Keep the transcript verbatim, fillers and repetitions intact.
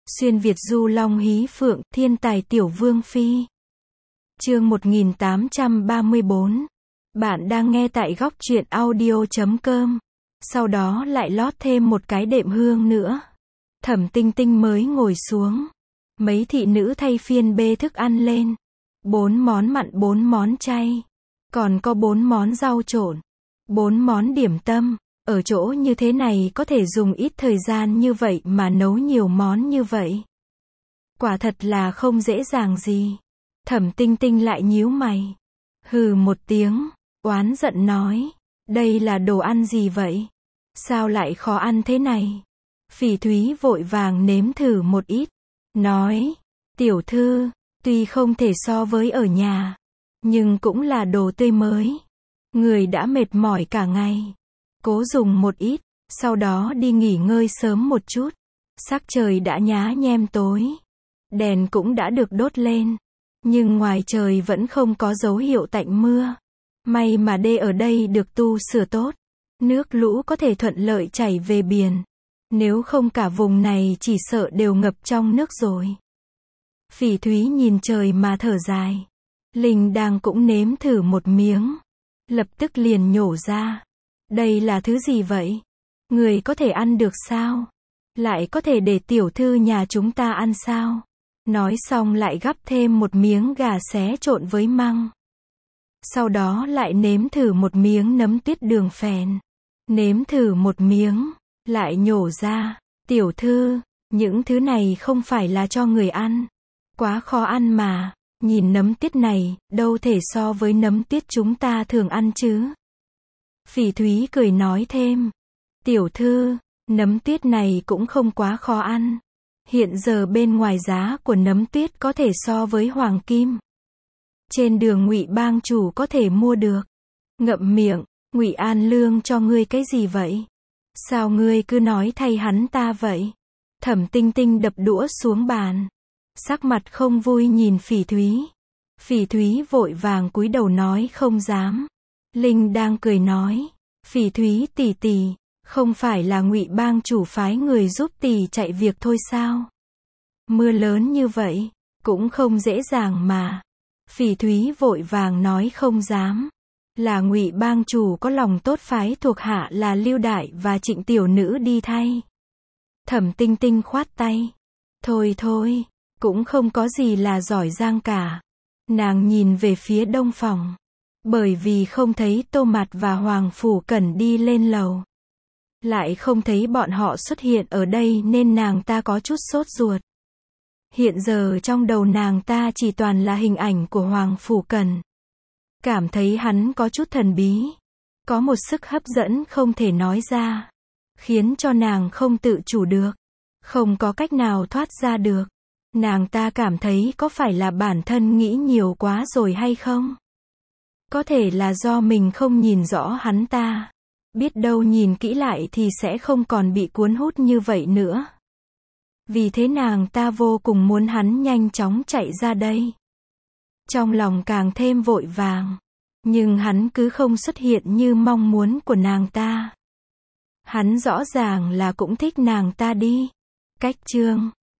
Xuyên Việt du long hí phượng, thiên tài tiểu vương phi. Chương một nghìn tám trăm ba mươi bốn. Bạn đang nghe tại góc truyện audio chấm com. Sau đó lại lót thêm một cái đệm hương nữa. Thẩm Tinh Tinh mới ngồi xuống. Mấy thị nữ thay phiên bê thức ăn lên. Bốn món mặn, bốn món chay. Còn có bốn món rau trộn. Bốn món điểm tâm. Ở chỗ như thế này có thể dùng ít thời gian như vậy mà nấu nhiều món như vậy. Quả thật là không dễ dàng gì. Thẩm Tinh Tinh lại nhíu mày. Hừ một tiếng, oán giận nói. Đây là đồ ăn gì vậy? Sao lại khó ăn thế này? Phỉ Thúy vội vàng nếm thử một ít. Nói, tiểu thư, tuy không thể so với ở nhà, nhưng cũng là đồ tươi mới. Người đã mệt mỏi cả ngày. Cố dùng một ít, sau đó đi nghỉ ngơi sớm một chút. Sắc trời đã nhá nhem tối. Đèn cũng đã được đốt lên. Nhưng ngoài trời vẫn không có dấu hiệu tạnh mưa. May mà đê ở đây được tu sửa tốt. Nước lũ có thể thuận lợi chảy về biển. Nếu không cả vùng này chỉ sợ đều ngập trong nước rồi. Phỉ Thúy nhìn trời mà thở dài. Linh đang cũng nếm thử một miếng. Lập tức liền nhổ ra. Đây là thứ gì vậy? Người có thể ăn được sao? Lại có thể để tiểu thư nhà chúng ta ăn sao? Nói xong lại gắp thêm một miếng gà xé trộn với măng. Sau đó lại nếm thử một miếng nấm tuyết đường phèn. Nếm thử một miếng, lại nhổ ra. Tiểu thư, những thứ này không phải là cho người ăn. Quá khó ăn mà. Nhìn nấm tuyết này, đâu thể so với nấm tuyết chúng ta thường ăn chứ. Phỉ Thúy cười nói thêm. Tiểu thư, nấm tuyết này cũng không quá khó ăn. Hiện giờ bên ngoài giá của nấm tuyết có thể so với hoàng kim. Trên đường Ngụy bang chủ có thể mua được. Ngậm miệng, Ngụy An Lương cho ngươi cái gì vậy? Sao ngươi cứ nói thay hắn ta vậy? Thẩm Tinh Tinh đập đũa xuống bàn. Sắc mặt không vui nhìn Phỉ Thúy. Phỉ Thúy vội vàng cúi đầu nói không dám. Linh đang cười nói. Phỉ Thúy tỷ tỷ, không phải là Ngụy bang chủ phái người giúp tỷ chạy việc thôi sao? Mưa lớn như vậy, cũng không dễ dàng mà. Phỉ Thúy vội vàng nói không dám. Là Ngụy bang chủ có lòng tốt phái thuộc hạ là Lưu Đại và Trịnh tiểu nữ đi thay. Thẩm Tinh Tinh khoát tay. Thôi thôi, cũng không có gì là giỏi giang cả. Nàng nhìn về phía đông phòng. Bởi vì không thấy Tô Mạt và Hoàng Phủ Cẩn đi lên lầu. Lại không thấy bọn họ xuất hiện ở đây nên nàng ta có chút sốt ruột. Hiện giờ trong đầu nàng ta chỉ toàn là hình ảnh của Hoàng Phủ Cẩn. Cảm thấy hắn có chút thần bí. Có một sức hấp dẫn không thể nói ra. Khiến cho nàng không tự chủ được. Không có cách nào thoát ra được. Nàng ta cảm thấy có phải là bản thân nghĩ nhiều quá rồi hay không? Có thể là do mình không nhìn rõ hắn ta. Biết đâu nhìn kỹ lại thì sẽ không còn bị cuốn hút như vậy nữa. Vì thế nàng ta vô cùng muốn hắn nhanh chóng chạy ra đây. Trong lòng càng thêm vội vàng. Nhưng hắn cứ không xuất hiện như mong muốn của nàng ta. Hắn rõ ràng là cũng thích nàng ta đi. Cách chương